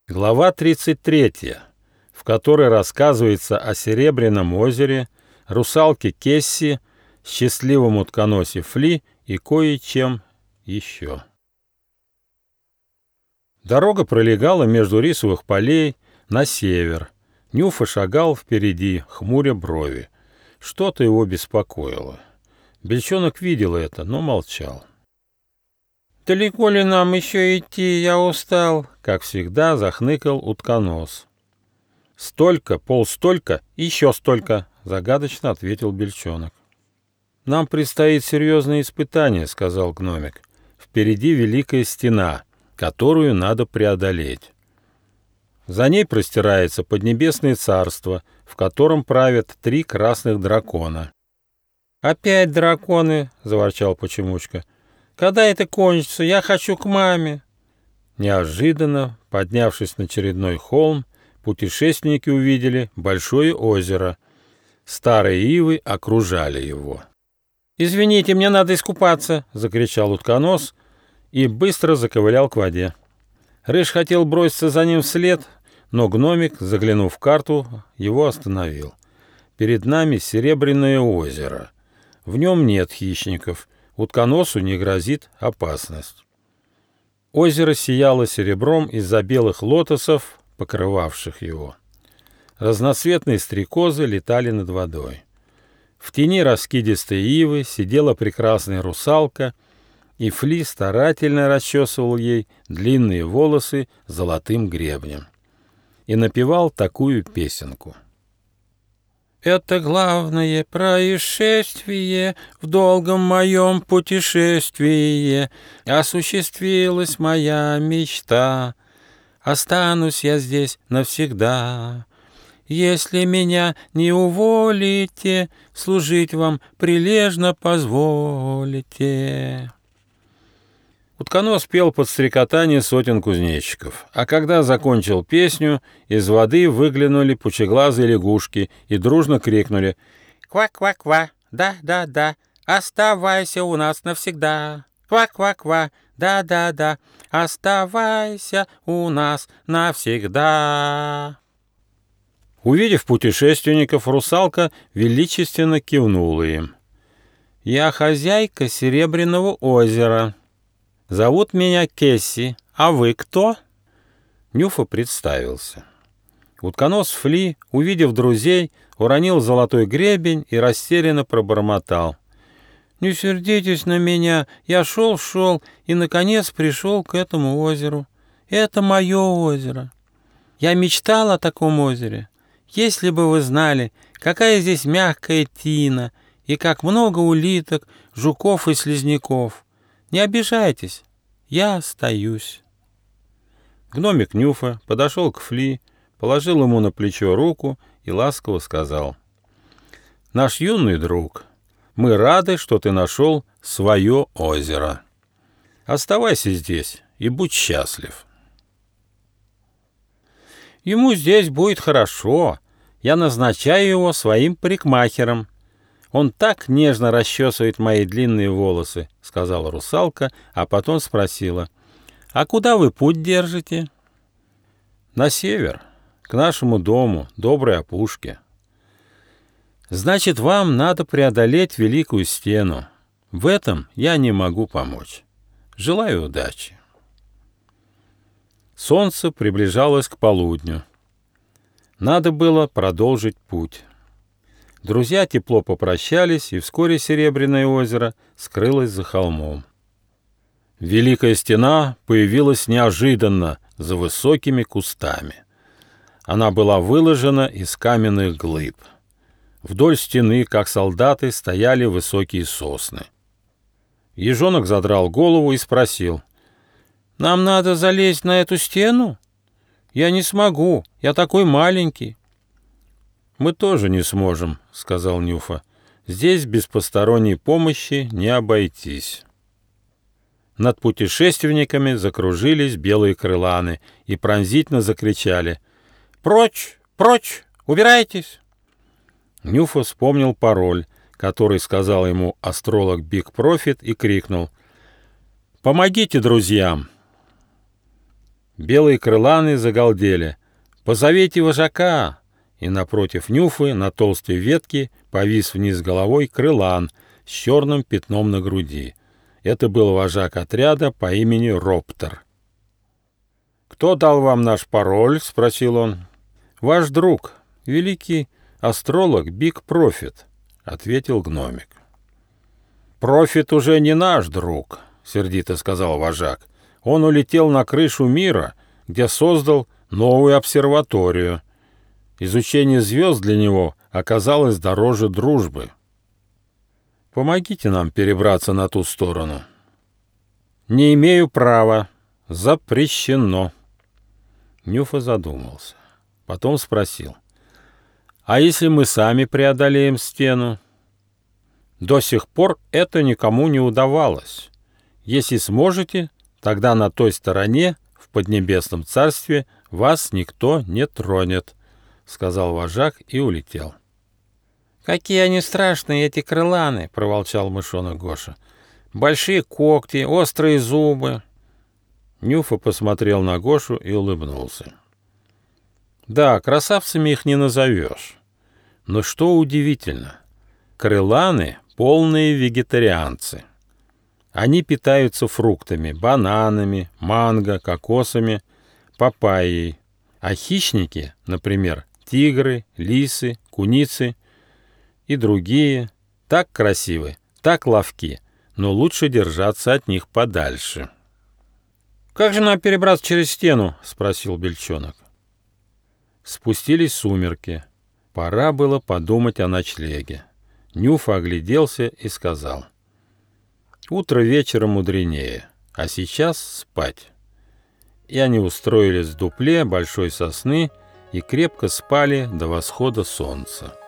Глава 33, в которой рассказывается о Серебряном озере, русалке Кесси, счастливом утконосе Фли и кое-чем еще. Дорога пролегала между рисовых полей на север. Нюфа шагал впереди, хмуря брови. Что-то его беспокоило. Бельчонок видел это, но молчал. «Далеко ли нам еще идти? Я устал», — как всегда захныкал утконос. «Столько, полстолько, еще столько», — загадочно ответил Бельчонок. «Нам предстоит серьезное испытание», — сказал гномик. «Впереди великая стена, которую надо преодолеть. За ней простирается поднебесное царство, в котором правят 3 красных дракона». «Опять драконы!» — заворчал Почемучка. «Когда это кончится? Я хочу к маме!» Неожиданно, поднявшись на очередной холм, путешественники увидели большое озеро. Старые ивы окружали его. «Извините, мне надо искупаться!» — закричал утконос и быстро заковылял к воде. Рыж хотел броситься за ним вслед, но гномик, заглянув в карту, его остановил. «Перед нами Серебряное озеро. В нем нет хищников. Утконосу не грозит опасность». Озеро сияло серебром из-за белых лотосов, покрывавших его. Разноцветные стрекозы летали над водой. В тени раскидистой ивы сидела прекрасная русалка, и Фли старательно расчесывал ей длинные волосы золотым гребнем и напевал такую песенку. «Это главное происшествие в долгом моем путешествии. Осуществилась моя мечта. Останусь я здесь навсегда. Если меня не уволите, служить вам прилежно позволите». Утконос пел под стрекотание сотен кузнечиков, а когда закончил песню, из воды выглянули пучеглазые лягушки и дружно крикнули: «Ква-ква-ква, да-да-да, оставайся у нас навсегда! Ква-ква-ква, да-да-да, оставайся у нас навсегда!» Увидев путешественников, русалка величественно кивнула им. «Я хозяйка Серебряного озера. Зовут меня Кесси, а вы кто?» Нюфа представился. Утконос Фли, увидев друзей, уронил золотой гребень и растерянно пробормотал: «Не сердитесь на меня, я шел и, наконец, пришел к этому озеру. Это мое озеро. Я мечтал о таком озере. Если бы вы знали, какая здесь мягкая тина и как много улиток, жуков и слизняков. Не обижайтесь, я остаюсь». Гномик Нюфа подошел к Фли, положил ему на плечо руку и ласково сказал: «Наш юный друг, мы рады, что ты нашел свое озеро. Оставайся здесь и будь счастлив». «Ему здесь будет хорошо. Я назначаю его своим парикмахером. Он так нежно расчесывает мои длинные волосы», — сказала русалка, а потом спросила: «А куда вы путь держите?» «На север, к нашему дому, доброй опушке». «Значит, вам надо преодолеть Великую Стену. В этом я не могу помочь. Желаю удачи». Солнце приближалось к полудню. Надо было продолжить путь. Друзья тепло попрощались, и вскоре Серебряное озеро скрылось за холмом. Великая стена появилась неожиданно за высокими кустами. Она была выложена из каменных глыб. Вдоль стены, как солдаты, стояли высокие сосны. Ежонок задрал голову и спросил: «Нам надо залезть на эту стену? Я не смогу, я такой маленький». «Мы тоже не сможем», — сказал Нюфа. «Здесь без посторонней помощи не обойтись». Над путешественниками закружились белые крыланы и пронзительно закричали: «Прочь! Прочь! Убирайтесь!» Нюфа вспомнил пароль, который сказал ему астролог Биг Профит, и крикнул: «Помогите друзьям!» Белые крыланы загалдели: «Позовите вожака!» И напротив Нюфы на толстой ветке повис вниз головой крылан с черным пятном на груди. Это был вожак отряда по имени Роптер. «Кто дал вам наш пароль?» — спросил он. «Ваш друг, великий астролог Биг Профит», — ответил гномик. «Профит уже не наш друг», — сердито сказал вожак. «Он улетел на крышу мира, где создал новую обсерваторию. Изучение звезд для него оказалось дороже дружбы. Помогите нам перебраться на ту сторону». «Не имею права. Запрещено». Нюфа задумался. Потом спросил: «А если мы сами преодолеем стену?» «До сих пор это никому не удавалось. Если сможете, тогда на той стороне, в Поднебесном царстве, вас никто не тронет», — сказал вожак и улетел. «Какие они страшные, эти крыланы!» — проворчал мышонок Гоша. «Большие когти, острые зубы». Нюфа посмотрел на Гошу и улыбнулся. «Да, красавцами их не назовешь. Но что удивительно, крыланы — полные вегетарианцы. Они питаются фруктами, бананами, манго, кокосами, папайей. А хищники, например, тигры, лисы, куницы и другие, так красивы, так ловки, но лучше держаться от них подальше». «Как же нам перебраться через стену?» — спросил Бельчонок. Спустились сумерки. Пора было подумать о ночлеге. Нюфа огляделся и сказал: «Утро вечера мудренее, а сейчас спать». И они устроились в дупле большой сосны и крепко спали до восхода солнца.